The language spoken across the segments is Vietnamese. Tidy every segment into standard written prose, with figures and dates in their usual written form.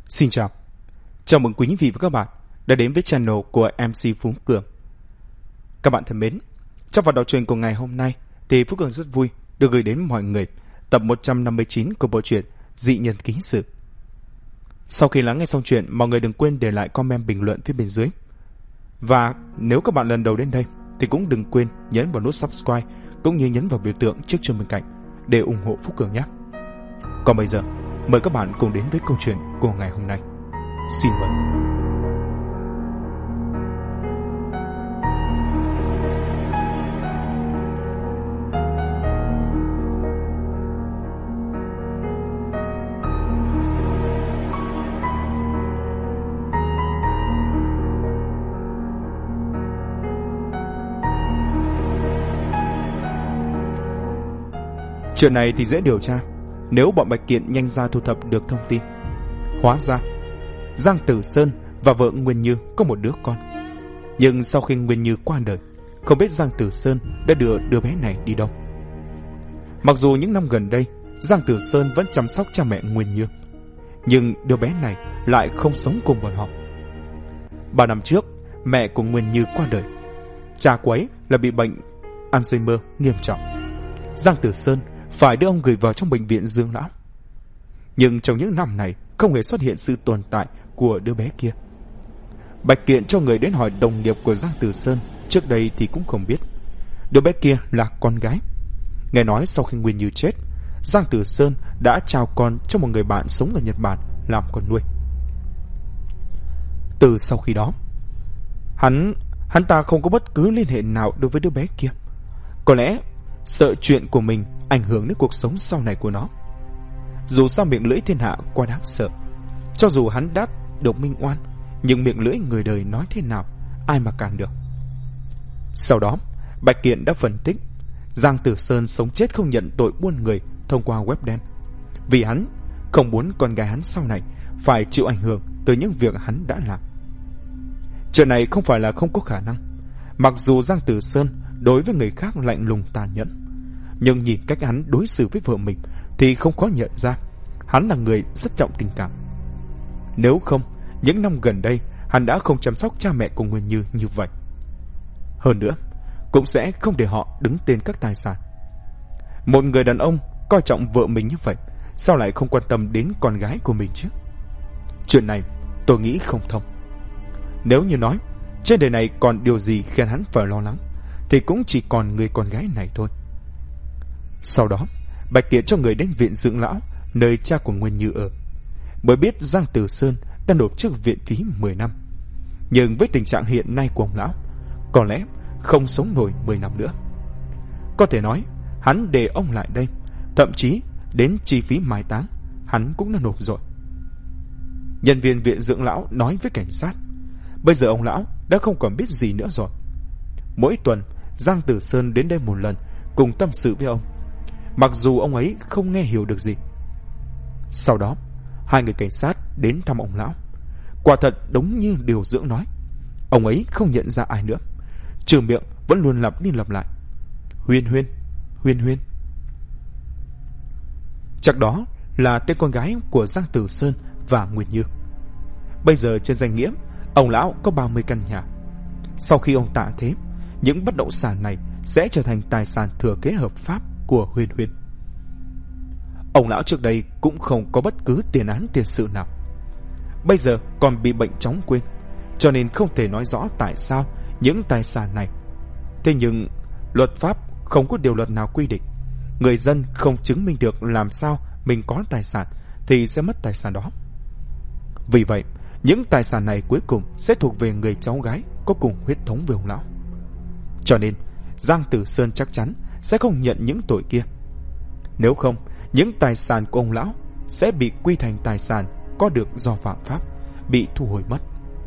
Xin chào. Chào mừng quý vị và các bạn đã đến với channel của MC Phú Cường. Các bạn thân mến, trong phần đọc truyện của ngày hôm nay thì Phú Cường rất vui được gửi đến mọi người tập 159 của bộ truyện Dị Nhân Ký Sự. Sau khi lắng nghe xong chuyện, mọi người đừng quên để lại comment bình luận phía bên dưới. Và nếu các bạn lần đầu đến đây thì cũng đừng quên nhấn vào nút subscribe cũng như nhấn vào biểu tượng chiếc chuông bên cạnh để ủng hộ Phú Cường nhé. Còn bây giờ, mời các bạn cùng đến với câu chuyện của ngày hôm nay. Xin mời. Chuyện này thì dễ điều tra nếu bọn Bạch Kiện nhanh ra thu thập được thông tin. Hóa ra Giang Tử Sơn và vợ Nguyên Như có một đứa con. Nhưng sau khi Nguyên Như qua đời, không biết Giang Tử Sơn đã đưa đứa bé này đi đâu. Mặc dù những năm gần đây Giang Tử Sơn vẫn chăm sóc cha mẹ Nguyên Như, nhưng đứa bé này lại không sống cùng bọn họ. 3 năm trước, mẹ của Nguyên Như qua đời. Cha cô ấy là bị bệnh Alzheimer nghiêm trọng. Giang Tử Sơn phải đưa ông gửi vào trong bệnh viện dưỡng lão. Nhưng trong những năm này không hề xuất hiện sự tồn tại của đứa bé kia. Bạch Kiện cho người đến hỏi đồng nghiệp của Giang Tử Sơn, trước đây thì cũng không biết đứa bé kia là con gái. Nghe nói sau khi Nguyên Như chết, Giang Tử Sơn đã trao con cho một người bạn sống ở Nhật Bản làm con nuôi. Từ sau khi đó, hắn ta không có bất cứ liên hệ nào đối với đứa bé kia. Có lẽ sợ chuyện của mình ảnh hưởng đến cuộc sống sau này của nó. Dù sao miệng lưỡi thiên hạ quá đáng sợ. Cho dù hắn đã được minh oan, nhưng miệng lưỡi người đời nói thế nào, ai mà cản được. Sau đó, Bạch Kiện đã phân tích Giang Tử Sơn sống chết không nhận tội buôn người thông qua web đen, vì hắn không muốn con gái hắn sau này phải chịu ảnh hưởng từ những việc hắn đã làm. Chuyện này không phải là không có khả năng. Mặc dù Giang Tử Sơn đối với người khác lạnh lùng tàn nhẫn, nhưng nhìn cách hắn đối xử với vợ mình thì không khó nhận ra hắn là người rất trọng tình cảm. Nếu không, những năm gần đây hắn đã không chăm sóc cha mẹ của Nguyên Như như vậy. Hơn nữa, cũng sẽ không để họ đứng tên các tài sản. Một người đàn ông coi trọng vợ mình như vậy, sao lại không quan tâm đến con gái của mình chứ? Chuyện này tôi nghĩ không thông. Nếu như nói trên đời này còn điều gì khiến hắn phải lo lắng, thì cũng chỉ còn người con gái này thôi. Sau đó, Bạch Kiện cho người đến viện dưỡng lão nơi cha của Nguyên Như ở, mới biết Giang Tử Sơn đã nộp trước viện phí 10 năm. Nhưng với tình trạng hiện nay của ông lão, có lẽ không sống nổi 10 năm nữa. Có thể nói hắn để ông lại đây, thậm chí đến chi phí mai táng hắn cũng đã nộp rồi. Nhân viên viện dưỡng lão nói với cảnh sát, bây giờ ông lão đã không còn biết gì nữa rồi. Mỗi tuần Giang Tử Sơn đến đây một lần cùng tâm sự với ông, mặc dù ông ấy không nghe hiểu được gì. Sau đó, hai người cảnh sát đến thăm ông lão. Quả thật đúng như điều dưỡng nói, ông ấy không nhận ra ai nữa, trừ miệng vẫn luôn lặp đi lặp lại: Huyên Huyên, Huyên Huyên. Chắc đó là tên con gái của Giang Tử Sơn và Nguyên Như. Bây giờ trên danh nghĩa, ông lão có 30 căn nhà. Sau khi ông tạ thế, những bất động sản này sẽ trở thành tài sản thừa kế hợp pháp của Huyên Huyên. Ông lão trước đây cũng không có bất cứ tiền án tiền sự nào. Bây giờ còn bị bệnh chóng quên, cho nên không thể nói rõ tại sao những tài sản này. Thế nhưng luật pháp không có điều luật nào quy định người dân không chứng minh được làm sao mình có tài sản thì sẽ mất tài sản đó. Vì vậy, những tài sản này cuối cùng sẽ thuộc về người cháu gái có cùng huyết thống với ông lão. Cho nên Giang Tử Sơn chắc chắn sẽ không nhận những tội kia. Nếu không, những tài sản của ông lão sẽ bị quy thành tài sản có được do phạm pháp, bị thu hồi mất.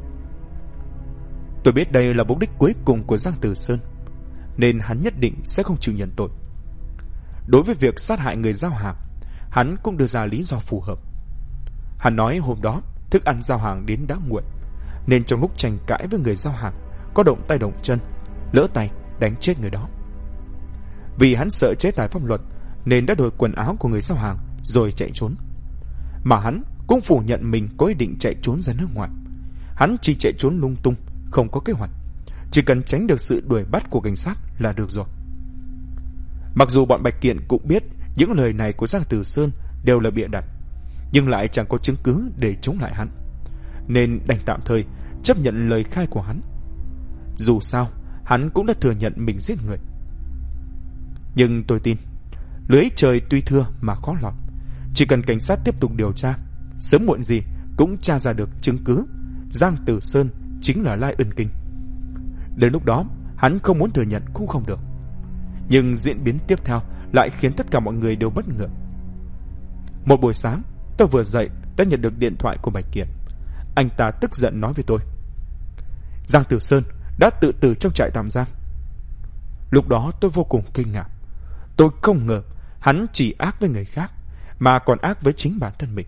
Tôi biết đây là mục đích cuối cùng của Giang Tử Sơn, nên hắn nhất định sẽ không chịu nhận tội. Đối với việc sát hại người giao hàng, hắn cũng đưa ra lý do phù hợp. Hắn nói hôm đó thức ăn giao hàng đến đã muộn, nên trong lúc tranh cãi với người giao hàng có động tay động chân, lỡ tay đánh chết người đó. Vì hắn sợ chế tài pháp luật nên đã đổi quần áo của người giao hàng rồi chạy trốn. Mà hắn cũng phủ nhận mình có ý định chạy trốn ra nước ngoài. Hắn chỉ chạy trốn lung tung, không có kế hoạch, chỉ cần tránh được sự đuổi bắt của cảnh sát là được rồi. Mặc dù bọn Bạch Kiện cũng biết những lời này của Giang Tử Sơn đều là bịa đặt, nhưng lại chẳng có chứng cứ để chống lại hắn, nên đành tạm thời chấp nhận lời khai của hắn. Dù sao, hắn cũng đã thừa nhận mình giết người. Nhưng tôi tin, lưới trời tuy thưa mà khó lọt, chỉ cần cảnh sát tiếp tục điều tra, sớm muộn gì cũng tra ra được chứng cứ Giang Tử Sơn chính là Lai Ân Kinh. Đến lúc đó, hắn không muốn thừa nhận cũng không được. Nhưng diễn biến tiếp theo lại khiến tất cả mọi người đều bất ngờ. Một buổi sáng, tôi vừa dậy đã nhận được điện thoại của Bạch Kiện. Anh ta tức giận nói với tôi, Giang Tử Sơn đã tự tử trong trại tạm giam. Lúc đó tôi vô cùng kinh ngạc. Tôi không ngờ hắn chỉ ác với người khác, mà còn ác với chính bản thân mình.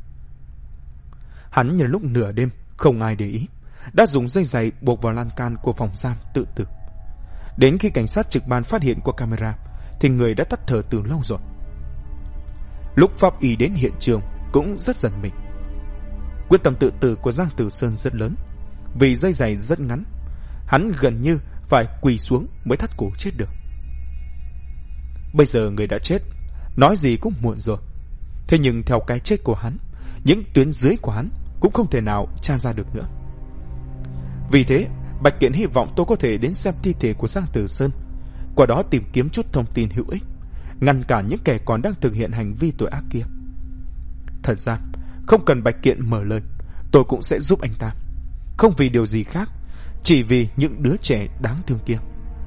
Hắn nhân lúc nửa đêm không ai để ý, đã dùng dây giày buộc vào lan can của phòng giam tự tử. Đến khi cảnh sát trực ban phát hiện qua camera thì người đã tắt thở từ lâu rồi. Lúc pháp y đến hiện trường cũng rất giật mình. Quyết tâm tự tử của Giang Tử Sơn rất lớn. Vì dây giày rất ngắn, hắn gần như phải quỳ xuống mới thắt cổ chết được. Bây giờ người đã chết, nói gì cũng muộn rồi. Thế nhưng theo cái chết của hắn, những tuyến dưới của hắn cũng không thể nào tra ra được nữa. Vì thế, Bạch Kiện hy vọng tôi có thể đến xem thi thể của Giang Tử Sơn, qua đó tìm kiếm chút thông tin hữu ích, ngăn cản những kẻ còn đang thực hiện hành vi tội ác kia. Thật ra, không cần Bạch Kiện mở lời, tôi cũng sẽ giúp anh ta. Không vì điều gì khác, chỉ vì những đứa trẻ đáng thương kia.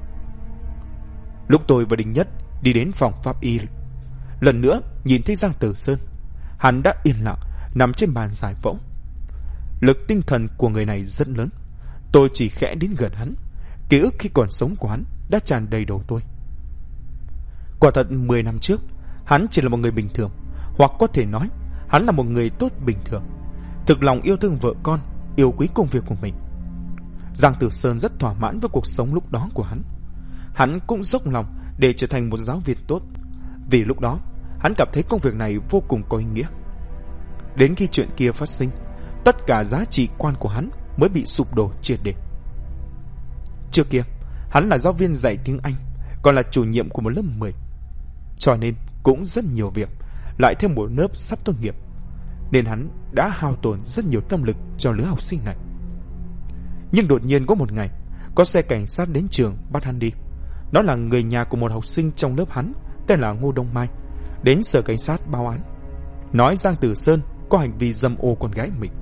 Lúc tôi và Đinh Nhất đi đến phòng pháp y, lần nữa nhìn thấy Giang Tử Sơn. Hắn đã yên lặng nằm trên bàn giải phẫu. Lực tinh thần của người này rất lớn. Tôi chỉ khẽ đến gần hắn, ký ức khi còn sống của hắn đã tràn đầy đầu tôi. Quả thật 10 năm trước, hắn chỉ là một người bình thường, hoặc có thể nói hắn là một người tốt bình thường, thực lòng yêu thương vợ con, yêu quý công việc của mình. Giang Tử Sơn rất thỏa mãn với cuộc sống lúc đó của hắn. Hắn cũng dốc lòng để trở thành một giáo viên tốt, vì lúc đó hắn cảm thấy công việc này vô cùng có ý nghĩa. Đến khi chuyện kia phát sinh, tất cả giá trị quan của hắn mới bị sụp đổ triệt để. Trước kia, hắn là giáo viên dạy tiếng Anh, còn là chủ nhiệm của một lớp 10. Cho nên cũng rất nhiều việc, lại thêm một lớp sắp tốt nghiệp, nên hắn đã hao tổn rất nhiều tâm lực cho lứa học sinh này. Nhưng đột nhiên có một ngày, có xe cảnh sát đến trường bắt hắn đi. Nó là người nhà của một học sinh trong lớp hắn, tên là Ngô Đông Mai, đến sở cảnh sát báo án, nói Giang Tử Sơn có hành vi dâm ô con gái mình.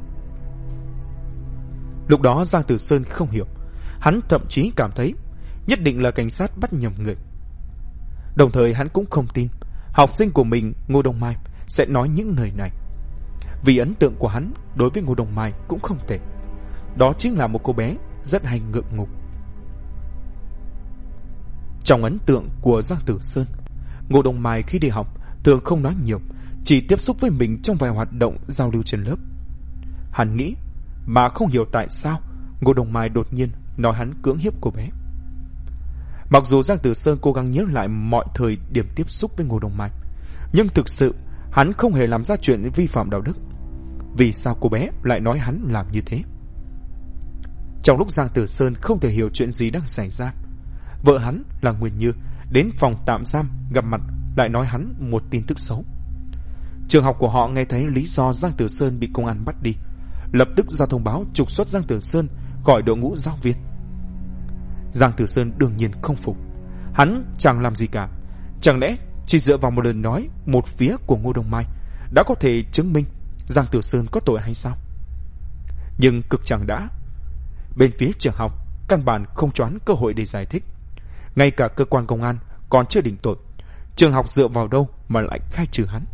Lúc đó Giang Tử Sơn không hiểu, hắn thậm chí cảm thấy nhất định là cảnh sát bắt nhầm người. Đồng thời hắn cũng không tin học sinh của mình Ngô Đông Mai sẽ nói những lời này, vì ấn tượng của hắn đối với Ngô Đông Mai cũng không tệ. Đó chính là một cô bé rất hay ngượng ngục. Trong ấn tượng của Giang Tử Sơn, Ngô Đông Mai khi đi học thường không nói nhiều, chỉ tiếp xúc với mình trong vài hoạt động giao lưu trên lớp. Hắn nghĩ mà không hiểu tại sao Ngô Đông Mai đột nhiên nói hắn cưỡng hiếp cô bé. Mặc dù Giang Tử Sơn cố gắng nhớ lại mọi thời điểm tiếp xúc với Ngô Đông Mai, nhưng thực sự hắn không hề làm ra chuyện vi phạm đạo đức. Vì sao cô bé lại nói hắn làm như thế? Trong lúc Giang Tử Sơn không thể hiểu chuyện gì đang xảy ra, vợ hắn là Nguyên Như đến phòng tạm giam gặp mặt, lại nói hắn một tin tức xấu. Trường học của họ nghe thấy lý do Giang Tử Sơn bị công an bắt đi, lập tức ra thông báo trục xuất Giang Tử Sơn khỏi đội ngũ giáo viên. Giang Tử Sơn đương nhiên không phục. Hắn chẳng làm gì cả. Chẳng lẽ chỉ dựa vào một lời nói một phía của Ngô Đông Mai đã có thể chứng minh Giang Tử Sơn có tội hay sao? Nhưng cực chẳng đã, bên phía trường học căn bản không cho hắn cơ hội để giải thích. Ngay cả cơ quan công an còn chưa định tội, trường học dựa vào đâu mà lại khai trừ hắn?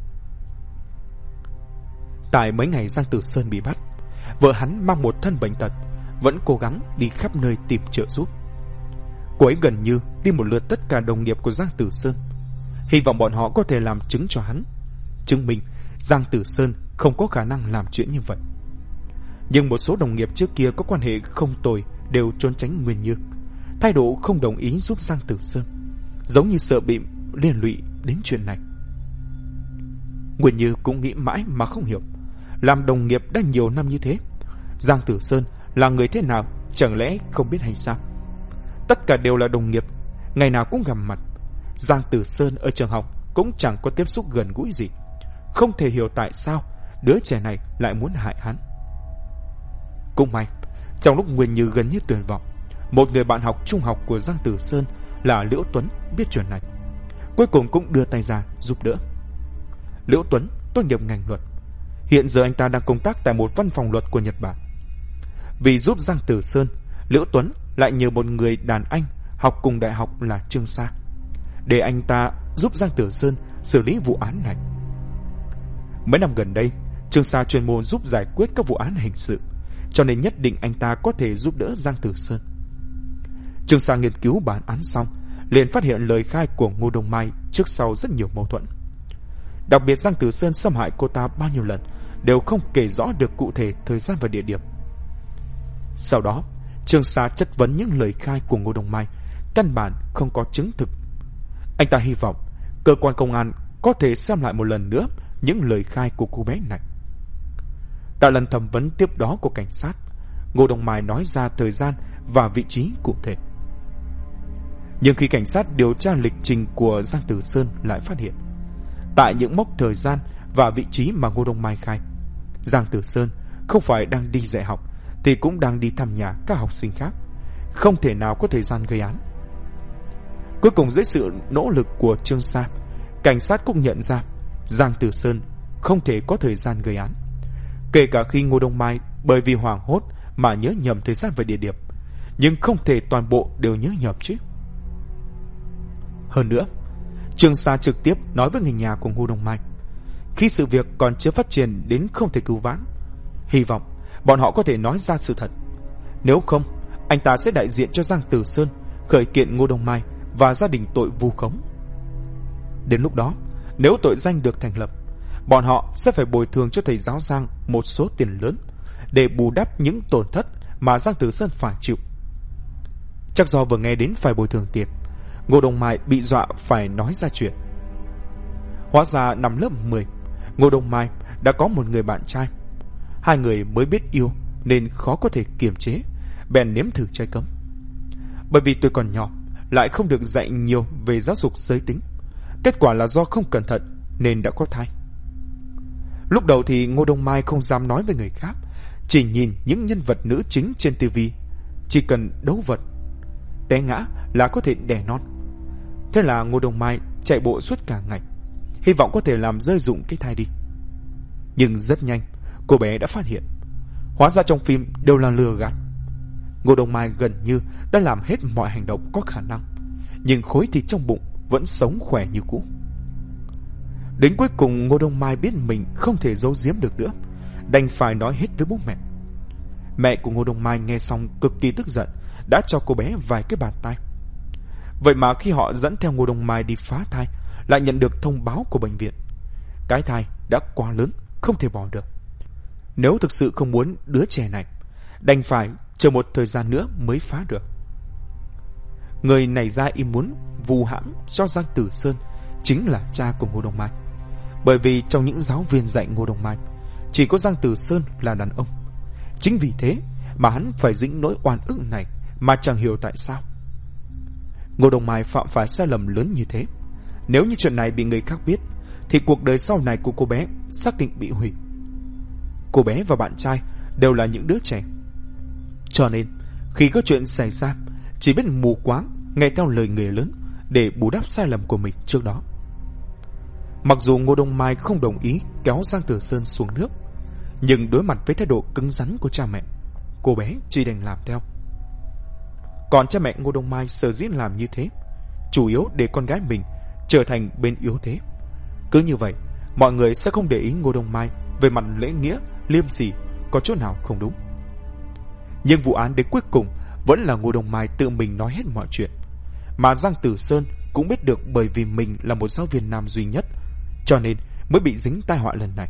Tại mấy ngày Giang Tử Sơn bị bắt, vợ hắn mang một thân bệnh tật, vẫn cố gắng đi khắp nơi tìm trợ giúp. Cô ấy gần như đi một lượt tất cả đồng nghiệp của Giang Tử Sơn, hy vọng bọn họ có thể làm chứng cho hắn, chứng minh Giang Tử Sơn không có khả năng làm chuyện như vậy. Nhưng một số đồng nghiệp trước kia có quan hệ không tồi đều trốn tránh Nguyên Như, thái độ không đồng ý giúp Giang Tử Sơn, giống như sợ bị liên lụy đến chuyện này. Nguyên Như cũng nghĩ mãi mà không hiểu, làm đồng nghiệp đã nhiều năm như thế. Giang Tử Sơn là người thế nào, chẳng lẽ không biết hay sao? Tất cả đều là đồng nghiệp, ngày nào cũng gặp mặt. Giang Tử Sơn ở trường học cũng chẳng có tiếp xúc gần gũi gì, không thể hiểu tại sao đứa trẻ này lại muốn hại hắn. Cũng may, trong lúc Nguyên Như gần như tuyệt vọng, một người bạn học trung học của Giang Tử Sơn là Liễu Tuấn biết chuyện này, cuối cùng cũng đưa tay ra giúp đỡ. Liễu Tuấn tốt nghiệp ngành luật, hiện giờ anh ta đang công tác tại một văn phòng luật của Nhật Bản. Vì giúp Giang Tử Sơn, Liễu Tuấn lại nhờ một người đàn anh học cùng đại học là Trương Sa, để anh ta giúp Giang Tử Sơn xử lý vụ án này. Mấy năm gần đây, Trương Sa chuyên môn giúp giải quyết các vụ án hình sự, cho nên nhất định anh ta có thể giúp đỡ Giang Tử Sơn. Trương Sa nghiên cứu bản án xong, liền phát hiện lời khai của Ngô Đông Mai trước sau rất nhiều mâu thuẫn. Đặc biệt Giang Tử Sơn xâm hại cô ta bao nhiêu lần đều không kể rõ được cụ thể thời gian và địa điểm. Sau đó, Trương Sa chất vấn những lời khai của Ngô Đông Mai căn bản không có chứng thực. Anh ta hy vọng cơ quan công an có thể xem lại một lần nữa những lời khai của cô bé này. Tại lần thẩm vấn tiếp đó của cảnh sát, Ngô Đông Mai nói ra thời gian và vị trí cụ thể. Nhưng khi cảnh sát điều tra lịch trình của Giang Tử Sơn lại phát hiện, tại những mốc thời gian và vị trí mà Ngô Đông Mai khai, Giang Tử Sơn không phải đang đi dạy học thì cũng đang đi thăm nhà các học sinh khác, không thể nào có thời gian gây án. Cuối cùng dưới sự nỗ lực của Trương Sa, cảnh sát cũng nhận ra Giang Tử Sơn không thể có thời gian gây án, kể cả khi Ngô Đông Mai bởi vì hoảng hốt mà nhớ nhầm thời gian và địa điểm, nhưng không thể toàn bộ đều nhớ nhầm chứ. Hơn nữa, Trương Sa trực tiếp nói với người nhà của Ngô Đông Mai, khi sự việc còn chưa phát triển đến không thể cứu vãn, hy vọng bọn họ có thể nói ra sự thật. Nếu không, anh ta sẽ đại diện cho Giang Tử Sơn khởi kiện Ngô Đông Mai và gia đình tội vu khống. Đến lúc đó, nếu tội danh được thành lập, bọn họ sẽ phải bồi thường cho thầy giáo Giang một số tiền lớn để bù đắp những tổn thất mà Giang Tử Sơn phải chịu. Chắc do vừa nghe đến phải bồi thường tiền, Ngô Đông Mai bị dọa phải nói ra chuyện. Hóa ra năm lớp 10, Ngô Đông Mai đã có một người bạn trai. Hai người mới biết yêu nên khó có thể kiềm chế, bèn nếm thử trái cấm. Bởi vì tôi còn nhỏ, lại không được dạy nhiều về giáo dục giới tính, kết quả là do không cẩn thận nên đã có thai. Lúc đầu thì Ngô Đông Mai không dám nói với người khác, chỉ nhìn những nhân vật nữ chính trên TV, chỉ cần đấu vật, té ngã là có thể đẻ non. Thế là Ngô Đông Mai chạy bộ suốt cả ngày, hy vọng có thể làm rơi rụng cái thai đi. Nhưng rất nhanh, cô bé đã phát hiện, hóa ra trong phim đều là lừa gạt. Ngô Đông Mai gần như đã làm hết mọi hành động có khả năng, nhưng khối thịt trong bụng vẫn sống khỏe như cũ. Đến cuối cùng Ngô Đông Mai biết mình không thể giấu giếm được nữa, đành phải nói hết với bố mẹ. Mẹ của Ngô Đông Mai nghe xong cực kỳ tức giận, đã cho cô bé vài cái bàn tay. Vậy mà khi họ dẫn theo Ngô Đông Mai đi phá thai, lại nhận được thông báo của bệnh viện, cái thai đã quá lớn, không thể bỏ được. Nếu thực sự không muốn đứa trẻ này, đành phải chờ một thời gian nữa mới phá được. Người này ra ý muốn vu hãm cho Giang Tử Sơn chính là cha của Ngô Đông Mai. Bởi vì trong những giáo viên dạy Ngô Đông Mai, chỉ có Giang Tử Sơn là đàn ông. Chính vì thế mà hắn phải dính nỗi oan ức này mà chẳng hiểu tại sao. Ngô Đông Mai phạm phải sai lầm lớn như thế, nếu như chuyện này bị người khác biết thì cuộc đời sau này của cô bé xác định bị hủy. Cô bé và bạn trai đều là những đứa trẻ, cho nên khi có chuyện xảy ra chỉ biết mù quáng nghe theo lời người lớn để bù đắp sai lầm của mình trước đó. Mặc dù Ngô Đông Mai không đồng ý kéo Giang Tử Sơn xuống nước, nhưng đối mặt với thái độ cứng rắn của cha mẹ, cô bé chỉ đành làm theo. Còn cha mẹ Ngô Đông Mai sở dĩ làm như thế, chủ yếu để con gái mình trở thành bên yếu thế. Cứ như vậy, mọi người sẽ không để ý Ngô Đông Mai về mặt lễ nghĩa, liêm sỉ có chỗ nào không đúng. Nhưng vụ án đến cuối cùng vẫn là Ngô Đông Mai tự mình nói hết mọi chuyện, mà Giang Tử Sơn cũng biết được bởi vì mình là một giáo viên nam duy nhất, cho nên mới bị dính tai họa lần này.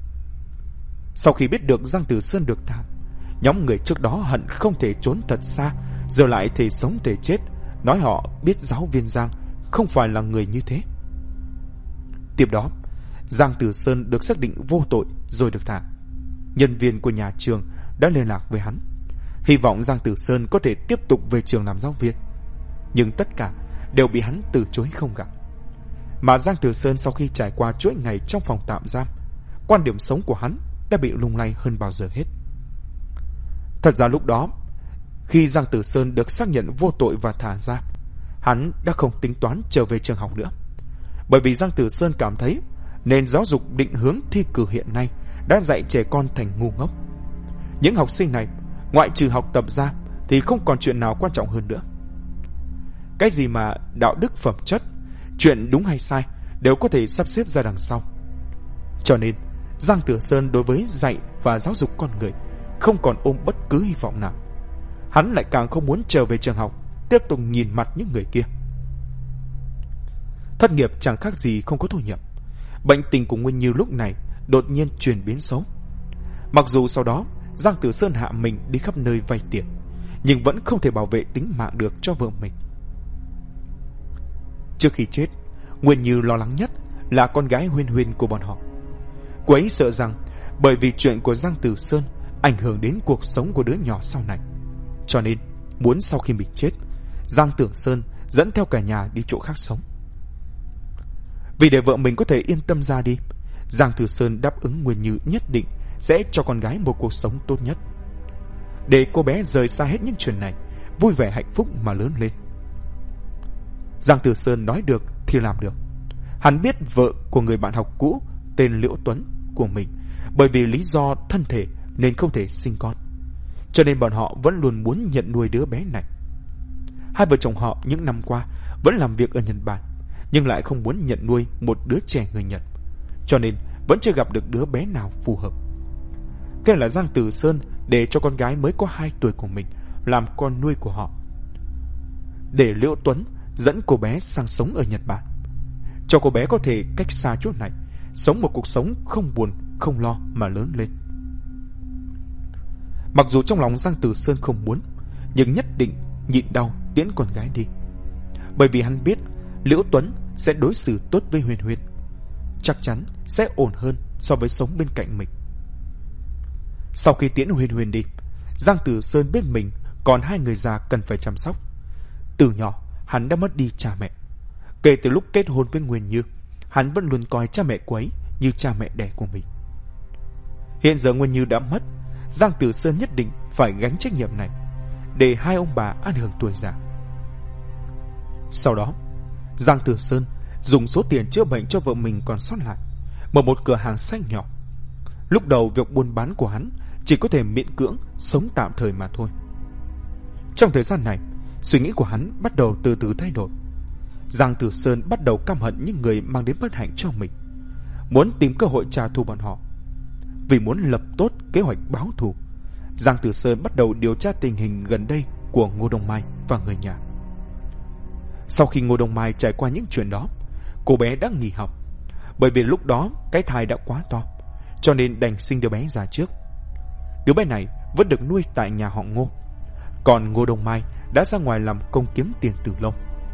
Sau khi biết được Giang Tử Sơn được thả, nhóm người trước đó hận không thể trốn thật xa, giờ lại thể sống thể chết, nói họ biết giáo viên Giang không phải là người như thế. Tiếp đó, Giang Tử Sơn được xác định vô tội rồi được thả. nhân viên của nhà trường đã liên lạc với hắn, hy vọng Giang Tử Sơn có thể tiếp tục về trường làm giáo viên. Nhưng tất cả đều bị hắn từ chối không gặp. Mà Giang Tử Sơn sau khi trải qua chuỗi ngày trong phòng tạm giam, quan điểm sống của hắn đã bị lung lay hơn bao giờ hết. Thật ra lúc đó, khi Giang Tử Sơn được xác nhận vô tội và thả ra, hắn đã không tính toán trở về trường học nữa. Bởi vì Giang Tử Sơn cảm thấy nền giáo dục định hướng thi cử hiện nay đã dạy trẻ con thành ngu ngốc. Những học sinh này, ngoại trừ học tập ra thì không còn chuyện nào quan trọng hơn nữa. Cái gì mà đạo đức phẩm chất, chuyện đúng hay sai đều có thể sắp xếp ra đằng sau. Cho nên Giang Tử Sơn đối với dạy và giáo dục con người không còn ôm bất cứ hy vọng nào. Hắn lại càng không muốn trở về trường học tiếp tục nhìn mặt những người kia. Thất nghiệp chẳng khác gì không có thu nhập. Bệnh tình của Nguyên Như lúc này đột nhiên chuyển biến xấu. Mặc dù sau đó Giang Tử Sơn hạ mình đi khắp nơi vay tiền, nhưng vẫn không thể bảo vệ tính mạng được cho vợ mình. Trước khi chết, Nguyên Như lo lắng nhất là con gái Huyên Huyên của bọn họ. Cô ấy sợ rằng bởi vì chuyện của Giang Tử Sơn ảnh hưởng đến cuộc sống của đứa nhỏ sau này, cho nên muốn sau khi mình chết, Giang Tử Sơn dẫn theo cả nhà đi chỗ khác sống. Vì để vợ mình có thể yên tâm ra đi, Giang Tử Sơn đáp ứng Nguyên Như nhất định sẽ cho con gái một cuộc sống tốt nhất, để cô bé rời xa hết những chuyện này, vui vẻ hạnh phúc mà lớn lên. Giang Tử Sơn nói được thì làm được. Hắn biết vợ của người bạn học cũ tên Liễu Tuấn của mình bởi vì lý do thân thể nên không thể sinh con, cho nên bọn họ vẫn luôn muốn nhận nuôi đứa bé này. Hai vợ chồng họ những năm qua vẫn làm việc ở Nhật Bản, nhưng lại không muốn nhận nuôi một đứa trẻ người Nhật, cho nên vẫn chưa gặp được đứa bé nào phù hợp. Thế là Giang Tử Sơn để cho con gái mới có 2 tuổi của mình làm con nuôi của họ, để Liễu Tuấn dẫn cô bé sang sống ở Nhật Bản, cho cô bé có thể cách xa chỗ này, sống một cuộc sống không buồn không lo mà lớn lên. Mặc dù trong lòng Giang Tử Sơn không muốn, nhưng nhất định nhịn đau tiễn con gái đi, bởi vì hắn biết Liễu Tuấn sẽ đối xử tốt với Huyên Huyên, chắc chắn sẽ ổn hơn so với sống bên cạnh mình. Sau khi tiễn Huyên Huyên đi, Giang Tử Sơn biết mình còn 2 người già cần phải chăm sóc. Từ nhỏ hắn đã mất đi cha mẹ. Kể từ lúc kết hôn với Nguyên Như, hắn vẫn luôn coi cha mẹ cô ấy như cha mẹ đẻ của mình. Hiện giờ Nguyên Như đã mất, Giang Tử Sơn nhất định phải gánh trách nhiệm này, để 2 ông bà an hưởng tuổi già. Sau đó, Giang Tử Sơn dùng số tiền chữa bệnh cho vợ mình còn sót lại, mở một cửa hàng sách nhỏ. Lúc đầu việc buôn bán của hắn chỉ có thể miễn cưỡng sống tạm thời mà thôi. Trong thời gian này, suy nghĩ của hắn bắt đầu từ từ thay đổi. Giang Tử Sơn bắt đầu căm hận những người mang đến bất hạnh cho mình, muốn tìm cơ hội trả thù bọn họ. Vì muốn lập tốt kế hoạch báo thù, Giang Tử Sơn bắt đầu điều tra tình hình gần đây của Ngô Đông Mai và người nhà. Sau khi Ngô Đông Mai trải qua những chuyện đó, cô bé đã nghỉ học, bởi vì lúc đó cái thai đã quá to, cho nên đành sinh đứa bé ra trước. Đứa bé này vẫn được nuôi tại nhà họ Ngô, còn Ngô Đông Mai đã ra ngoài làm công kiếm tiền từ lâu.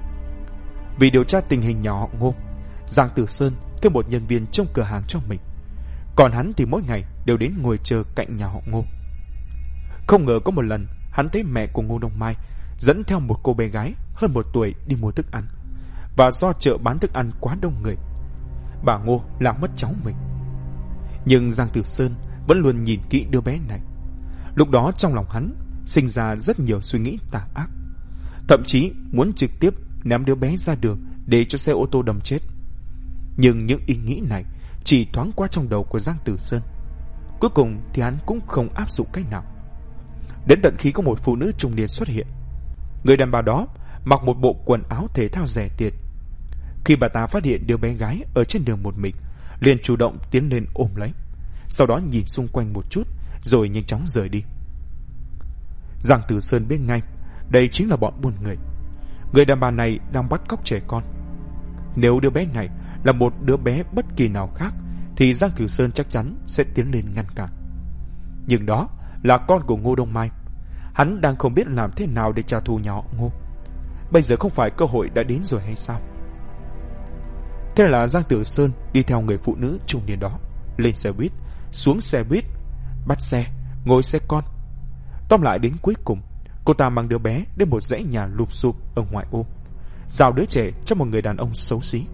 Vì điều tra tình hình nhà họ Ngô, Giang Tử Sơn thuê một nhân viên trong cửa hàng cho mình, còn hắn thì mỗi ngày đều đến ngồi chờ cạnh nhà họ Ngô. Không ngờ có một lần hắn thấy mẹ của Ngô Đông Mai dẫn theo một cô bé gái hơn 1 tuổi đi mua thức ăn, và do chợ bán thức ăn quá đông người, bà Ngô làm mất cháu mình. Nhưng Giang Tử Sơn vẫn luôn nhìn kỹ đứa bé này. Lúc đó trong lòng hắn sinh ra rất nhiều suy nghĩ tà ác, thậm chí muốn trực tiếp ném đứa bé ra đường để cho xe ô tô đâm chết. Nhưng những ý nghĩ này chỉ thoáng qua trong đầu của Giang Tử Sơn. Cuối cùng thì hắn cũng không áp dụng cách nào. Đến tận khi có một phụ nữ trung niên xuất hiện. Người đàn bà đó mặc một bộ quần áo thể thao rẻ tiền. Khi bà ta phát hiện đứa bé gái ở trên đường một mình, liền chủ động tiến lên ôm lấy, sau đó nhìn xung quanh một chút rồi nhanh chóng rời đi. Giang Tử Sơn biết ngay đây chính là bọn buôn người. Người đàn bà này đang bắt cóc trẻ con. Nếu đứa bé này là một đứa bé bất kỳ nào khác thì Giang Tử Sơn chắc chắn sẽ tiến lên ngăn cản. Nhưng đó là con của Ngô Đông Mai. Hắn đang không biết làm thế nào để trả thù nhà họ Ngô. Bây giờ không phải cơ hội đã đến rồi hay sao? Thế là Giang Tử Sơn đi theo người phụ nữ trung niên đó lên xe buýt, xuống xe buýt, bắt xe, ngồi xe con. Tóm lại đến cuối cùng, cô ta mang đứa bé đến một dãy nhà lụp xụp ở ngoại ô, giao đứa trẻ cho một người đàn ông xấu xí.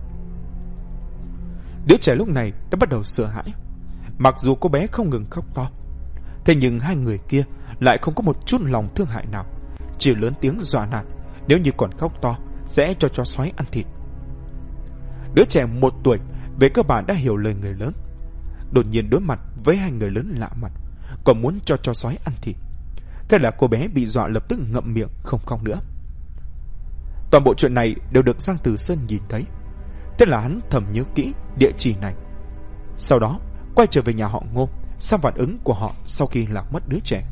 Đứa trẻ lúc này đã bắt đầu sợ hãi. Mặc dù cô bé không ngừng khóc to, thế nhưng hai người kia lại không có một chút lòng thương hại nào, chỉ lớn tiếng dọa nạt nếu như còn khóc to sẽ cho chó sói ăn thịt. Đứa trẻ 1 tuổi về cơ bản đã hiểu lời người lớn, đột nhiên đối mặt với hai người lớn lạ mặt, còn muốn cho chó sói ăn thịt. Thế là cô bé bị dọa lập tức ngậm miệng không khóc nữa. Toàn bộ chuyện này đều được Giang Tử Sơn nhìn thấy. Thế là hắn thầm nhớ kỹ địa chỉ này, sau đó quay trở về nhà họ Ngô xem phản ứng của họ sau khi lạc mất đứa trẻ.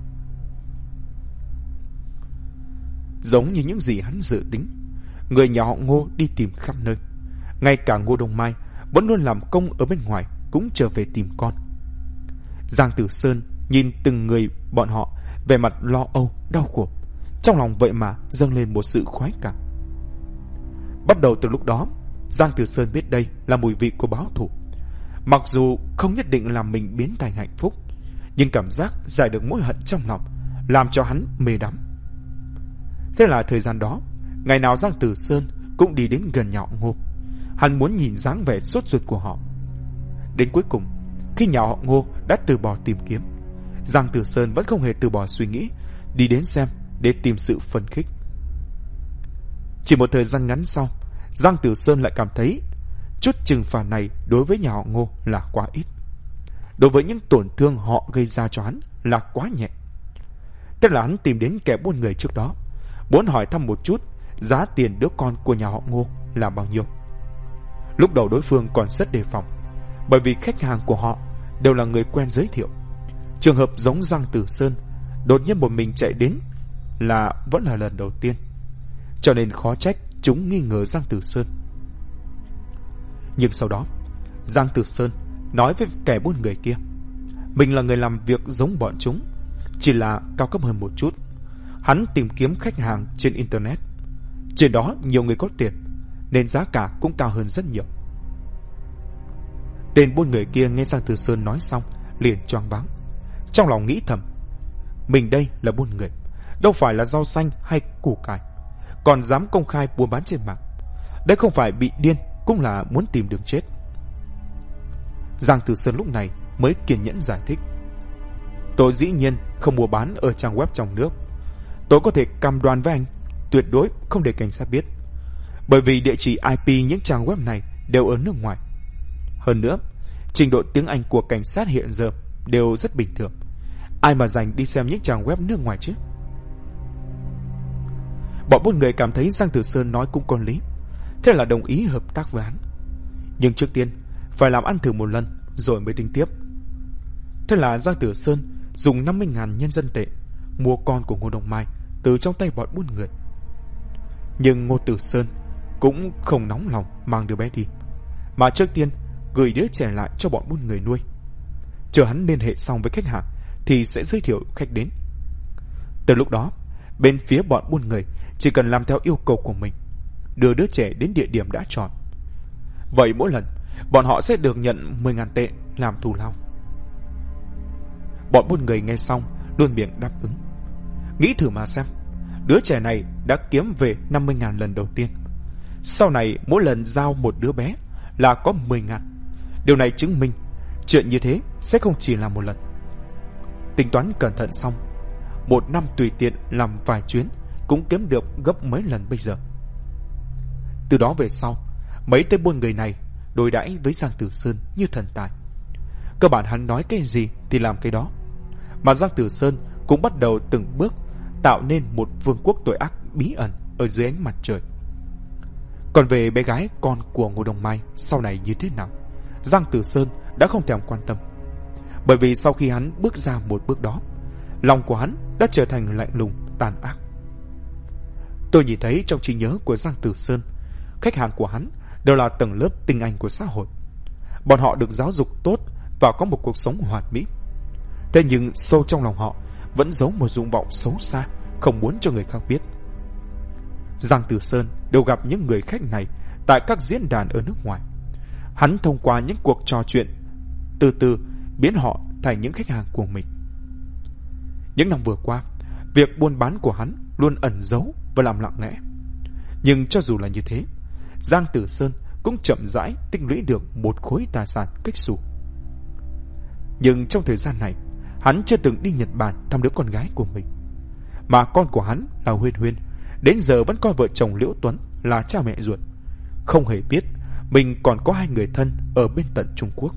Giống như những gì hắn dự tính, người nhà họ Ngô đi tìm khắp nơi. Ngay cả Ngô Đông Mai vẫn luôn làm công ở bên ngoài cũng trở về tìm con. Giang Tử Sơn nhìn từng người bọn họ về mặt lo âu, đau khổ, trong lòng vậy mà dâng lên một sự khoái cảm. Bắt đầu từ lúc đó, Giang Tử Sơn biết đây là mùi vị của báo thù. Mặc dù không nhất định làm mình biến thành hạnh phúc, nhưng cảm giác giải được mối hận trong lòng làm cho hắn mê đắm. Thế là thời gian đó, ngày nào Giang Tử Sơn cũng đi đến gần nhà họ Ngô. Hắn muốn nhìn dáng vẻ sốt ruột của họ. Đến cuối cùng, khi nhà họ Ngô đã từ bỏ tìm kiếm, Giang Tử Sơn vẫn không hề từ bỏ suy nghĩ đi đến xem để tìm sự phấn khích. Chỉ một thời gian ngắn sau, Giang Tử Sơn lại cảm thấy chút trừng phạt này đối với nhà họ Ngô là quá ít, đối với những tổn thương họ gây ra cho hắn là quá nhẹ. Thế là hắn tìm đến kẻ buôn người trước đó, muốn hỏi thăm một chút giá tiền đứa con của nhà họ Ngô là bao nhiêu. Lúc đầu đối phương còn rất đề phòng, bởi vì khách hàng của họ đều là người quen giới thiệu. Trường hợp giống Giang Tử Sơn đột nhiên một mình chạy đến vẫn là lần đầu tiên, cho nên khó trách chúng nghi ngờ Giang Tử Sơn. Nhưng sau đó, Giang Tử Sơn nói với kẻ buôn người kia, mình là người làm việc giống bọn chúng, chỉ là cao cấp hơn một chút. Hắn tìm kiếm khách hàng trên Internet, trên đó nhiều người có tiền, nên giá cả cũng cao hơn rất nhiều. Tên buôn người kia nghe Giang Tử Sơn nói xong liền choáng váng, trong lòng nghĩ thầm, mình đây là buôn người, đâu phải là rau xanh hay củ cải, còn dám công khai buôn bán trên mạng. Đây không phải bị điên cũng là muốn tìm đường chết. Giang Tử Sơn lúc này mới kiên nhẫn giải thích, tôi dĩ nhiên không mua bán ở trang web trong nước. Tôi có thể cam đoan với anh, tuyệt đối không để cảnh sát biết, bởi vì địa chỉ IP những trang web này đều ở nước ngoài. Hơn nữa, trình độ tiếng Anh của cảnh sát hiện giờ đều rất bình thường, ai mà dành đi xem những trang web nước ngoài chứ. Bọn buôn người cảm thấy Giang Tử Sơn nói cũng có lý, thế là đồng ý hợp tác với hắn. Nhưng trước tiên phải làm ăn thử một lần rồi mới tính tiếp. Thế là Giang Tử Sơn dùng 50.000 nhân dân tệ mua con của Ngô Đông Mai từ trong tay bọn buôn người. Nhưng Ngô Tử Sơn cũng không nóng lòng mang đứa bé đi, mà trước tiên gửi đứa trẻ lại cho bọn buôn người nuôi. Chờ hắn liên hệ xong với khách hàng thì sẽ giới thiệu khách đến. Từ lúc đó, bên phía bọn buôn người chỉ cần làm theo yêu cầu của mình, đưa đứa trẻ đến địa điểm đã chọn. Vậy mỗi lần bọn họ sẽ được nhận 10.000 tệ làm thù lao. Bọn buôn người nghe xong luôn miệng đáp ứng. Nghĩ thử mà xem, đứa trẻ này đã kiếm về 50.000 lần đầu tiên, sau này mỗi lần giao một đứa bé là có 10.000. Điều này chứng minh chuyện như thế sẽ không chỉ là một lần. Tính toán cẩn thận xong, một năm tùy tiện làm vài chuyến cũng kiếm được gấp mấy lần bây giờ. Từ đó về sau, mấy tên buôn người này đối đãi với Giang Tử Sơn như thần tài. Cơ bản hắn nói cái gì thì làm cái đó. Mà Giang Tử Sơn cũng bắt đầu từng bước tạo nên một vương quốc tội ác bí ẩn ở dưới ánh mặt trời. Còn về bé gái con của Ngô Đông Mai sau này như thế nào, Giang Tử Sơn đã không thèm quan tâm. Bởi vì sau khi hắn bước ra một bước đó, lòng của hắn đã trở thành lạnh lùng, tàn ác. Tôi nhìn thấy trong trí nhớ của Giang Tử Sơn, khách hàng của hắn đều là tầng lớp tinh anh của xã hội. Bọn họ được giáo dục tốt và có một cuộc sống hoàn mỹ. Thế nhưng sâu trong lòng họ vẫn giấu một dục vọng xấu xa, không muốn cho người khác biết. Giang Tử Sơn đều gặp những người khách này tại các diễn đàn ở nước ngoài. Hắn thông qua những cuộc trò chuyện từ từ biến họ thành những khách hàng của mình. Những năm vừa qua, việc buôn bán của hắn luôn ẩn giấu và làm lặng lẽ. Nhưng cho dù là như thế, Giang Tử Sơn cũng chậm rãi tích lũy được một khối tài sản kếch xù. Nhưng trong thời gian này, hắn chưa từng đi Nhật Bản thăm đứa con gái của mình. Mà con của hắn là Huyên Huyên, đến giờ vẫn coi vợ chồng Liễu Tuấn là cha mẹ ruột, không hề biết mình còn có hai người thân ở bên tận Trung Quốc.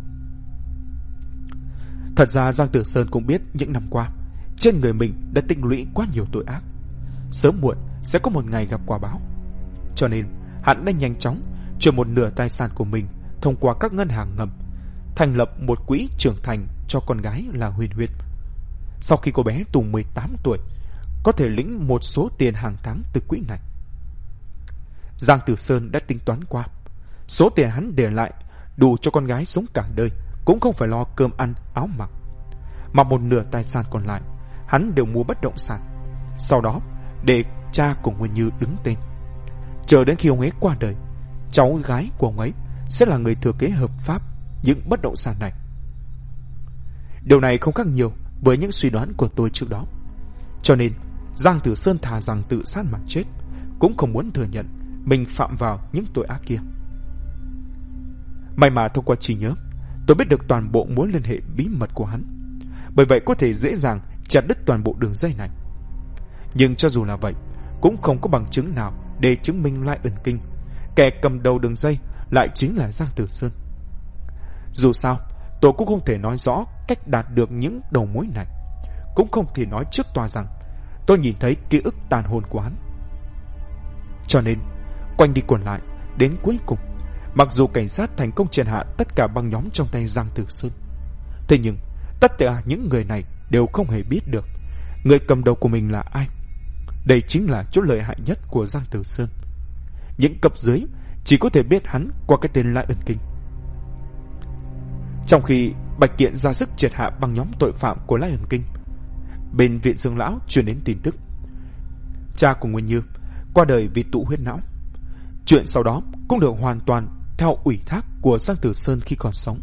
Thật ra Giang Tử Sơn cũng biết những năm qua, trên người mình đã tích lũy quá nhiều tội ác, sớm muộn sẽ có một ngày gặp quả báo. Cho nên hắn đã nhanh chóng chuyển một nửa tài sản của mình thông qua các ngân hàng ngầm, thành lập một quỹ trưởng thành cho con gái là Huyên Huyên. Sau khi cô bé đủ 18 tuổi, có thể lĩnh một số tiền hàng tháng từ quỹ này. Giang Tử Sơn đã tính toán qua, số tiền hắn để lại đủ cho con gái sống cả đời, cũng không phải lo cơm ăn áo mặc. Mà một nửa tài sản còn lại, hắn đều mua bất động sản, sau đó để cha của Nguyên Như đứng tên. Chờ đến khi ông ấy qua đời, cháu gái của ông ấy sẽ là người thừa kế hợp pháp những bất động sản này. Điều này không khác nhiều với những suy đoán của tôi trước đó. Cho nên Giang Tử Sơn thà rằng tự sát mà chết, cũng không muốn thừa nhận mình phạm vào những tội ác kia. May mà thông qua trí nhớ, tôi biết được toàn bộ mối liên hệ bí mật của hắn, bởi vậy có thể dễ dàng chặt đứt toàn bộ đường dây này. Nhưng cho dù là vậy, cũng không có bằng chứng nào để chứng minh Lai Ẩn Kinh, kẻ cầm đầu đường dây, lại chính là Giang Tử Sơn. Dù sao, tôi cũng không thể nói rõ cách đạt được những đầu mối này, cũng không thể nói trước tòa rằng tôi nhìn thấy ký ức tàn hồn của hắn. Cho nên, quanh đi quẩn lại, đến cuối cùng, mặc dù cảnh sát thành công triệt hạ tất cả băng nhóm trong tay Giang Tử Sơn, thế nhưng tất cả những người này đều không hề biết được người cầm đầu của mình là ai. Đây chính là chỗ lợi hại nhất của Giang Tử Sơn. Những cấp dưới chỉ có thể biết hắn qua cái tên Lai Ẩn Kinh. Trong khi Bạch Kiện ra sức triệt hạ băng nhóm tội phạm của Lai Ẩn Kinh, bên Viện Dương Lão truyền đến tin tức cha của Nguyên Như qua đời vì tụ huyết não. Chuyện sau đó cũng được hoàn toàn theo ủy thác của Giang Tử Sơn khi còn sống.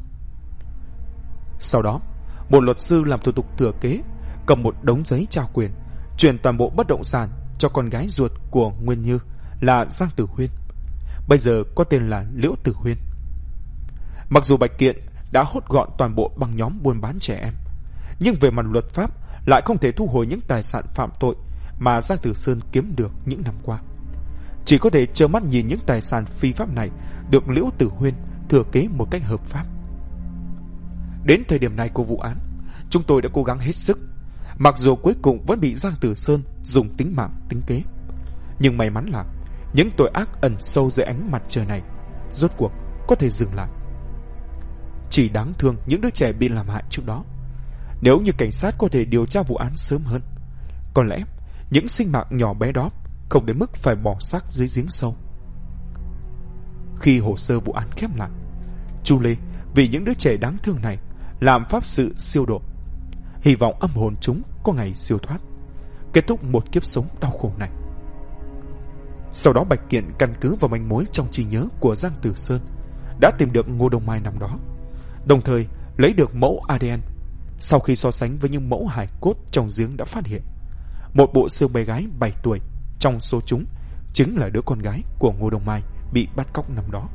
Sau đó, một luật sư làm thủ tục thừa kế cầm một đống giấy trao quyền, chuyển toàn bộ bất động sản cho con gái ruột của Nguyên Như là Giang Tử Huyên, bây giờ có tên là Liễu Tử Huyên. Mặc dù Bạch Kiện đã hốt gọn toàn bộ băng nhóm buôn bán trẻ em, nhưng về mặt luật pháp lại không thể thu hồi những tài sản phạm tội mà Giang Tử Sơn kiếm được những năm qua. Chỉ có thể trơ mắt nhìn những tài sản phi pháp này được Liễu Tử Huyên thừa kế một cách hợp pháp. Đến thời điểm này của vụ án, chúng tôi đã cố gắng hết sức, mặc dù cuối cùng vẫn bị Giang Tử Sơn dùng tính mạng tính kế. Nhưng may mắn là những tội ác ẩn sâu dưới ánh mặt trời này rốt cuộc có thể dừng lại. Chỉ đáng thương những đứa trẻ bị làm hại trước đó. Nếu như cảnh sát có thể điều tra vụ án sớm hơn, có lẽ những sinh mạng nhỏ bé đó không đến mức phải bỏ xác dưới giếng sâu. Khi hồ sơ vụ án khép lại, Chu Lê vì những đứa trẻ đáng thương này làm pháp sự siêu độ, hy vọng âm hồn chúng có ngày siêu thoát, kết thúc một kiếp sống đau khổ này. Sau đó Bạch Kiện căn cứ vào manh mối trong trí nhớ của Giang Tử Sơn đã tìm được Ngô Đông Mai năm đó, đồng thời lấy được mẫu ADN. Sau khi so sánh với những mẫu hài cốt trong giếng đã phát hiện một bộ xương bé gái 7 tuổi trong số chúng chính là đứa con gái của Ngô Đông Mai bị bắt cóc năm đó.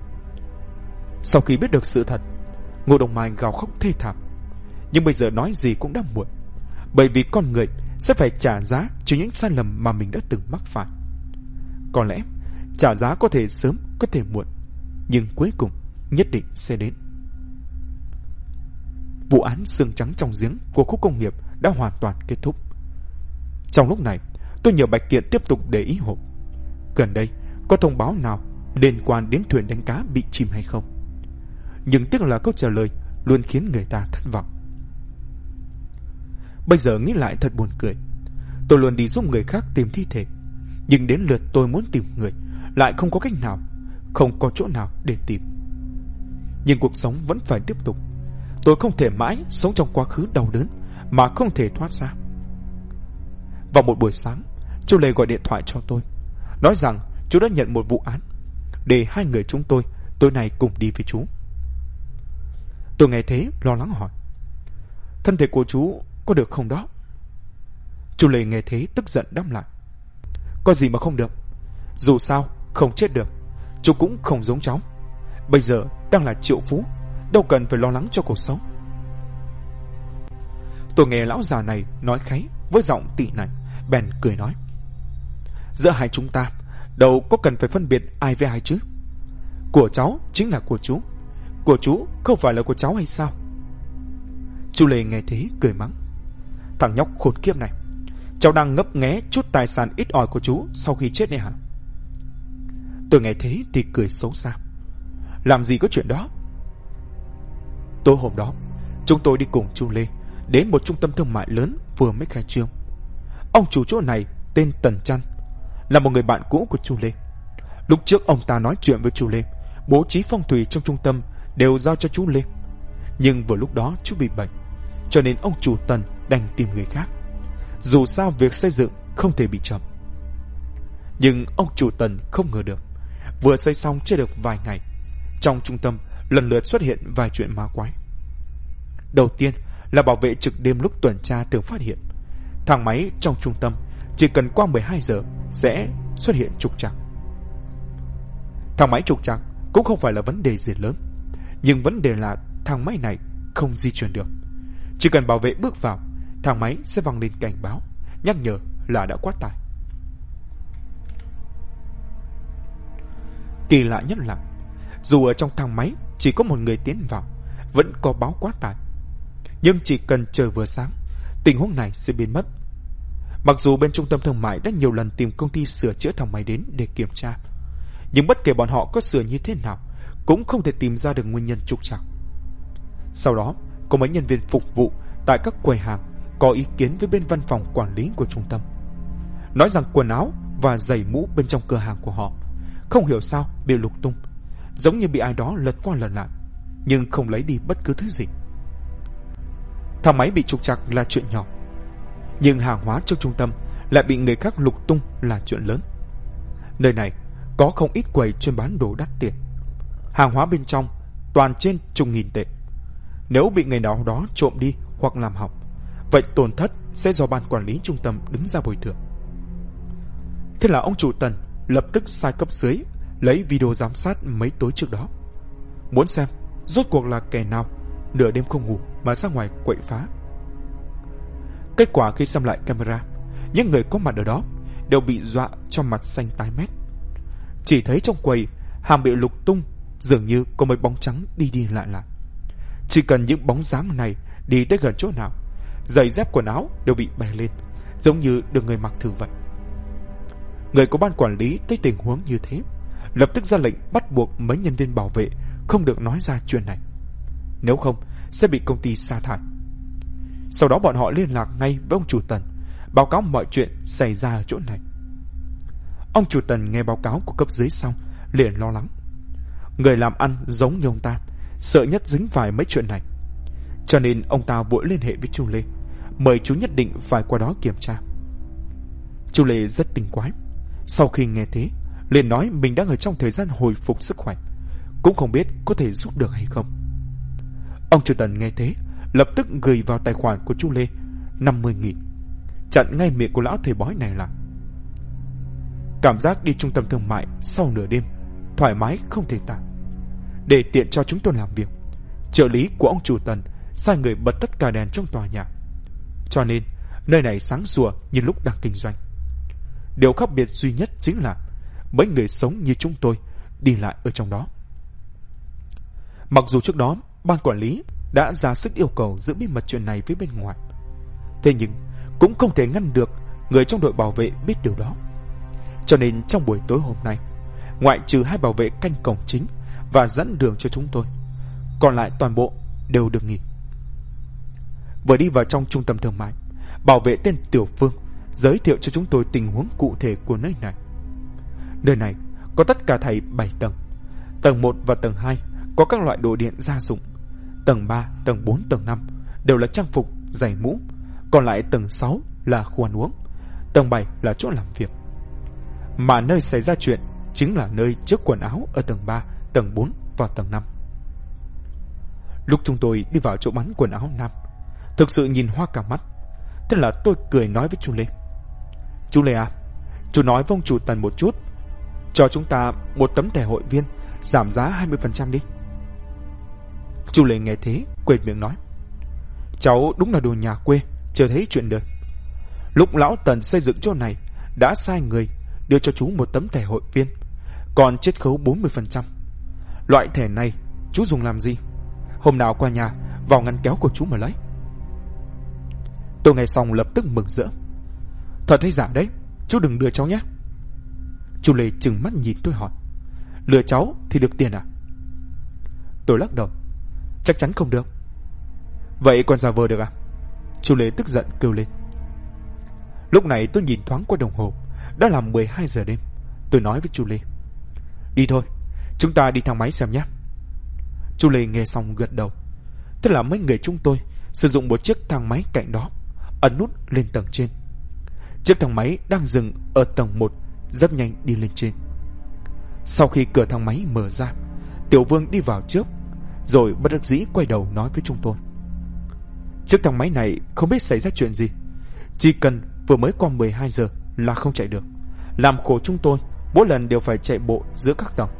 Sau khi biết được sự thật, Ngô Đông Mai gào khóc thê thảm, nhưng bây giờ nói gì cũng đã muộn, bởi vì con người sẽ phải trả giá cho những sai lầm mà mình đã từng mắc phải. Có lẽ trả giá có thể sớm, có thể muộn, nhưng cuối cùng nhất định sẽ đến. Vụ án xương trắng trong giếng của khu công nghiệp đã hoàn toàn kết thúc. Trong lúc này, tôi nhờ Bạch Kiện tiếp tục để ý hộp. Gần đây có thông báo nào liên quan đến thuyền đánh cá bị chìm hay không? Nhưng tiếc là câu trả lời luôn khiến người ta thất vọng. Bây giờ nghĩ lại thật buồn cười. Tôi luôn đi giúp người khác tìm thi thể, nhưng đến lượt tôi muốn tìm người lại không có cách nào, không có chỗ nào để tìm. Nhưng cuộc sống vẫn phải tiếp tục. Tôi không thể mãi sống trong quá khứ đau đớn mà không thể thoát ra. Vào một buổi sáng, chú Lê gọi điện thoại cho tôi, nói rằng chú đã nhận một vụ án, để hai người chúng tôi tối nay cùng đi với chú. Tôi nghe thế lo lắng hỏi: thân thể của chú có được không đó? Chu Lê nghe thế tức giận đáp lại. Có gì mà không được? Dù sao không chết được, chú cũng không giống cháu. Bây giờ đang là triệu phú, đâu cần phải lo lắng cho cuộc sống. Tôi nghe lão già này nói kháy với giọng tỉ này, bèn cười nói. Giữa hai chúng ta đâu có cần phải phân biệt ai với ai chứ. Của cháu chính là của chú không phải là của cháu hay sao? Chu Lê nghe thế cười mắng. Thằng nhóc khốn kiếp này, cháu đang ngấp nghé chút tài sản ít ỏi của chú sau khi chết đấy hả? Tôi nghe thế thì cười xấu xa. Làm gì có chuyện đó. Tối hôm đó, chúng tôi đi cùng Chu Lê đến một trung tâm thương mại lớn vừa mới khai trương. Ông chủ chỗ này tên Tần Trăn, là một người bạn cũ của Chu Lê. Lúc trước ông ta nói chuyện với Chu Lê, bố trí phong thủy trong trung tâm đều giao cho chú Lê. Nhưng vừa lúc đó chú bị bệnh, cho nên ông chủ Tần đành tìm người khác. Dù sao việc xây dựng không thể bị chậm. Nhưng ông chủ Tần không ngờ được, vừa xây xong chưa được vài ngày, trong trung tâm lần lượt xuất hiện vài chuyện ma quái. Đầu tiên là bảo vệ trực đêm lúc tuần tra thường phát hiện thang máy trong trung tâm chỉ cần qua 12 giờ sẽ xuất hiện trục trặc. Thang máy trục trặc cũng không phải là vấn đề gì lớn, nhưng vấn đề là thang máy này không di chuyển được. Chỉ cần bảo vệ bước vào, thang máy sẽ vang lên cảnh báo nhắc nhở là đã quá tải. Kỳ lạ nhất là dù ở trong thang máy chỉ có một người tiến vào, vẫn có báo quá tải. Nhưng chỉ cần trời vừa sáng, tình huống này sẽ biến mất. Mặc dù bên trung tâm thương mại đã nhiều lần tìm công ty sửa chữa thang máy đến để kiểm tra, nhưng bất kể bọn họ có sửa như thế nào cũng không thể tìm ra được nguyên nhân trục trặc. Sau đó, có mấy nhân viên phục vụ tại các quầy hàng có ý kiến với bên văn phòng quản lý của trung tâm, nói rằng quần áo và giày mũ bên trong cửa hàng của họ không hiểu sao bị lục tung, giống như bị ai đó lật qua lật lại, nhưng không lấy đi bất cứ thứ gì. Thang máy bị trục trặc là chuyện nhỏ, nhưng hàng hóa trong trung tâm lại bị người khác lục tung là chuyện lớn. Nơi này có không ít quầy chuyên bán đồ đắt tiền, hàng hóa bên trong toàn trên chục nghìn tệ. Nếu bị người nào đó trộm đi hoặc làm hỏng, vậy tổn thất sẽ do ban quản lý trung tâm đứng ra bồi thường. Thế là ông chủ Tần lập tức sai cấp dưới lấy video giám sát mấy tối trước đó, muốn xem rốt cuộc là kẻ nào nửa đêm không ngủ mà ra ngoài quậy phá. Kết quả khi xem lại camera, những người có mặt ở đó đều bị dọa cho mặt xanh tái mét. Chỉ thấy trong quầy hàng bị lục tung, dường như có mấy bóng trắng đi đi lại lại. Chỉ cần những bóng dáng này đi tới gần chỗ nào, giày dép quần áo đều bị bè lên, giống như được người mặc thử vậy. Người của ban quản lý thấy tình huống như thế, lập tức ra lệnh bắt buộc mấy nhân viên bảo vệ không được nói ra chuyện này, nếu không sẽ bị công ty sa thải. Sau đó bọn họ liên lạc ngay với ông chủ Tần, báo cáo mọi chuyện xảy ra ở chỗ này. Ông chủ Tần nghe báo cáo của cấp dưới xong liền lo lắng. Người làm ăn giống như ông ta, sợ nhất dính phải mấy chuyện này, cho nên ông ta vội liên hệ với Chu Lê, mời chú nhất định phải qua đó kiểm tra. Chu Lê rất tinh quái, sau khi nghe thế liền nói mình đang ở trong thời gian hồi phục sức khỏe, cũng không biết có thể giúp được hay không. Ông chủ Tần nghe thế lập tức gửi vào tài khoản của Chu Lê 50.000, chặn ngay miệng của lão thầy bói này lại. Cảm giác đi trung tâm thương mại sau nửa đêm thoải mái không thể tả. Để tiện cho chúng tôi làm việc, trợ lý của ông chủ Tần sai người bật tất cả đèn trong tòa nhà, cho nên nơi này sáng sủa như lúc đang kinh doanh. Điều khác biệt duy nhất chính là mấy người sống như chúng tôi đi lại ở trong đó. Mặc dù trước đó ban quản lý đã ra sức yêu cầu giữ bí mật chuyện này với bên ngoài, thế nhưng cũng không thể ngăn được người trong đội bảo vệ biết điều đó. Cho nên trong buổi tối hôm nay, ngoại trừ 2 bảo vệ canh cổng chính và dẫn đường cho chúng tôi, còn lại toàn bộ đều được nghỉ. Vừa đi vào trong trung tâm thương mại, bảo vệ tên Tiểu Phương giới thiệu cho chúng tôi tình huống cụ thể của nơi này. Nơi này có tất cả thảy 7 tầng. Tầng 1 và tầng 2 có các loại đồ điện gia dụng. Tầng 3, tầng 4, tầng 5 đều là trang phục, giày mũ. Còn lại tầng 6 là khu ăn uống. Tầng 7 là chỗ làm việc. Mà nơi xảy ra chuyện chính là nơi chứa quần áo ở tầng 3, tầng 4 và tầng 5. Lúc chúng tôi đi vào chỗ bán quần áo nam, thực sự nhìn hoa cả mắt. Thế là tôi cười nói với chú Lê: "Chú Lê à, chú nói với ông chủ Tần một chút, cho chúng ta một tấm thẻ hội viên giảm giá 20% đi." Chú Lê nghe thế quệt miệng nói: "Cháu đúng là đồ nhà quê, chưa thấy chuyện đời. Lúc lão Tần xây dựng chỗ này đã sai người đưa cho chú một tấm thẻ hội viên, còn chiết khấu 40%. Loại thẻ này chú dùng làm gì? Hôm nào qua nhà vào ngăn kéo của chú mà lấy." Tôi nghe xong lập tức mừng rỡ: "Thật hay giả đấy, chú đừng lừa cháu nhé." Chú Lê trừng mắt nhìn tôi hỏi: "Lừa cháu thì được tiền à?" Tôi lắc đầu: "Chắc chắn không được." "Vậy còn giả vờ được à?" Chú Lê tức giận kêu lên. Lúc này tôi nhìn thoáng qua đồng hồ, đã là 12 giờ đêm. Tôi nói với chú Lê: "Đi thôi, chúng ta đi thang máy xem nhé." Chú Lê nghe xong gật đầu. Thế là mấy người chúng tôi sử dụng một chiếc thang máy cạnh đó, ấn nút lên tầng trên. Chiếc thang máy đang dừng ở tầng 1 rất nhanh đi lên trên. Sau khi cửa thang máy mở ra, Tiểu Vương đi vào trước, rồi bất đắc dĩ quay đầu nói với chúng tôi: "Chiếc thang máy này không biết xảy ra chuyện gì, chỉ cần vừa mới qua 12 giờ là không chạy được, làm khổ chúng tôi mỗi lần đều phải chạy bộ giữa các tầng."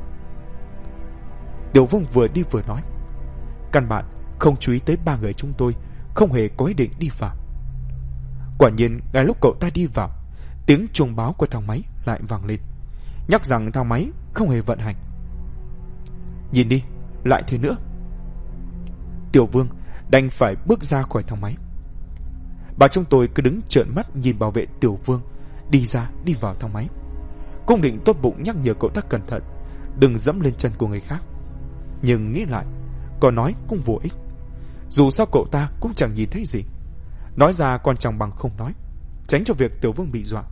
Tiểu Vương vừa đi vừa nói, căn bản không chú ý tới ba người chúng tôi không hề có ý định đi vào. Quả nhiên ngay lúc cậu ta đi vào, tiếng chuông báo của thang máy lại vang lên, nhắc rằng thang máy không hề vận hành. "Nhìn đi, lại thế nữa." Tiểu Vương đành phải bước ra khỏi thang máy. Bà chúng tôi cứ đứng trợn mắt nhìn bảo vệ Tiểu Vương đi ra đi vào thang máy, cũng định tốt bụng nhắc nhở cậu ta cẩn thận, đừng dẫm lên chân của người khác. Nhưng nghĩ lại, có nói cũng vô ích. Dù sao cậu ta cũng chẳng nhìn thấy gì, nói ra còn chẳng bằng không nói, tránh cho việc Tiểu Vương bị dọa.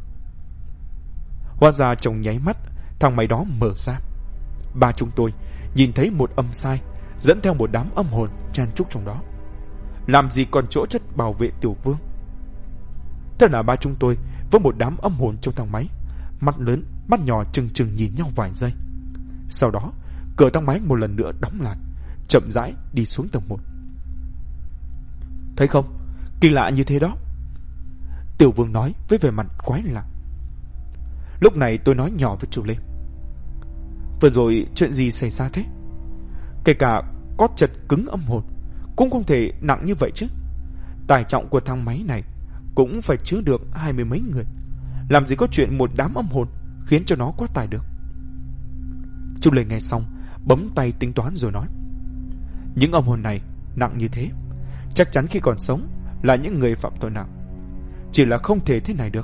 Hóa ra trong nháy mắt, thang máy đó mở ra. Ba chúng tôi nhìn thấy một âm sai dẫn theo một đám âm hồn chen chúc trong đó. Làm gì còn chỗ chất bảo vệ Tiểu Vương. Thế là ba chúng tôi với một đám âm hồn trong thang máy, mắt lớn mắt nhỏ chừng chừng nhìn nhau vài giây. Sau đó cửa thang máy một lần nữa đóng lại, chậm rãi đi xuống tầng 1. "Thấy không, kỳ lạ như thế đó," Tiểu Vương nói với vẻ mặt quái lạ. Lúc này tôi nói nhỏ với chú Lê: "Vừa rồi chuyện gì xảy ra thế? Kể cả có chật cứng âm hồn cũng không thể nặng như vậy chứ. Tải trọng của thang máy này cũng phải chứa được 20 mấy người, làm gì có chuyện một đám âm hồn khiến cho nó quá tải được." Chú Lê nghe xong bấm tay tính toán rồi nói: "Những âm hồn này nặng như thế, chắc chắn khi còn sống là những người phạm tội nặng. Chỉ là không thể thế này được.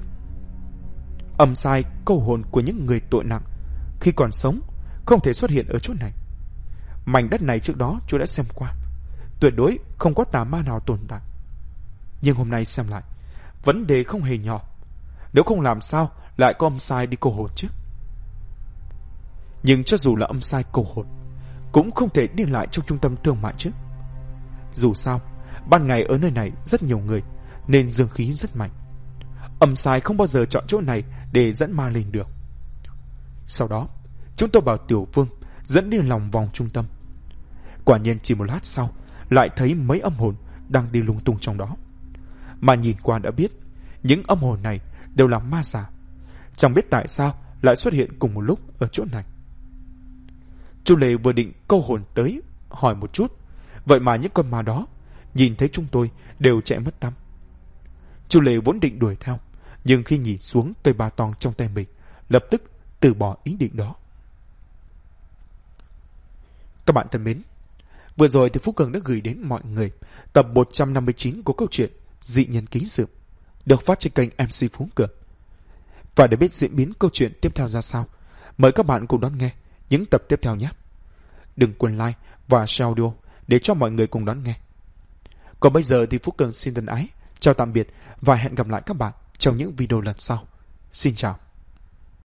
Âm sai câu hồn của những người tội nặng khi còn sống không thể xuất hiện ở chỗ này. Mảnh đất này trước đó chú đã xem qua, tuyệt đối không có tà ma nào tồn tại. Nhưng hôm nay xem lại, vấn đề không hề nhỏ. Nếu không làm sao lại có âm sai đi câu hồn chứ? Nhưng cho dù là âm sai câu hồn, cũng không thể đi lại trong trung tâm thương mại chứ. Dù sao, ban ngày ở nơi này rất nhiều người, nên dương khí rất mạnh. Âm sai không bao giờ chọn chỗ này để dẫn ma lên được." Sau đó, chúng tôi bảo Tiểu Vương dẫn đi lòng vòng trung tâm. Quả nhiên chỉ một lát sau, lại thấy mấy âm hồn đang đi lung tung trong đó. Mà nhìn qua đã biết, những âm hồn này đều là ma giả. Chẳng biết tại sao lại xuất hiện cùng một lúc ở chỗ này. Chú Lê vừa định câu hồn tới hỏi một chút, vậy mà những con ma đó nhìn thấy chúng tôi đều chạy mất tăm. Chú Lê vốn định đuổi theo, nhưng khi nhìn xuống cây ba tong trong tay mình, lập tức từ bỏ ý định đó. Các bạn thân mến, vừa rồi thì Phú Cường đã gửi đến mọi người tập 159 của câu chuyện Dị Nhân Ký Sự, được phát trên kênh MC Phú Cường. Và để biết diễn biến câu chuyện tiếp theo ra sao, mời các bạn cùng đón nghe những tập tiếp theo nhé. Đừng quên like và share audio để cho mọi người cùng đón nghe. Còn bây giờ thì Phú Cường xin thân ái chào tạm biệt và hẹn gặp lại các bạn trong những video lần sau. Xin chào.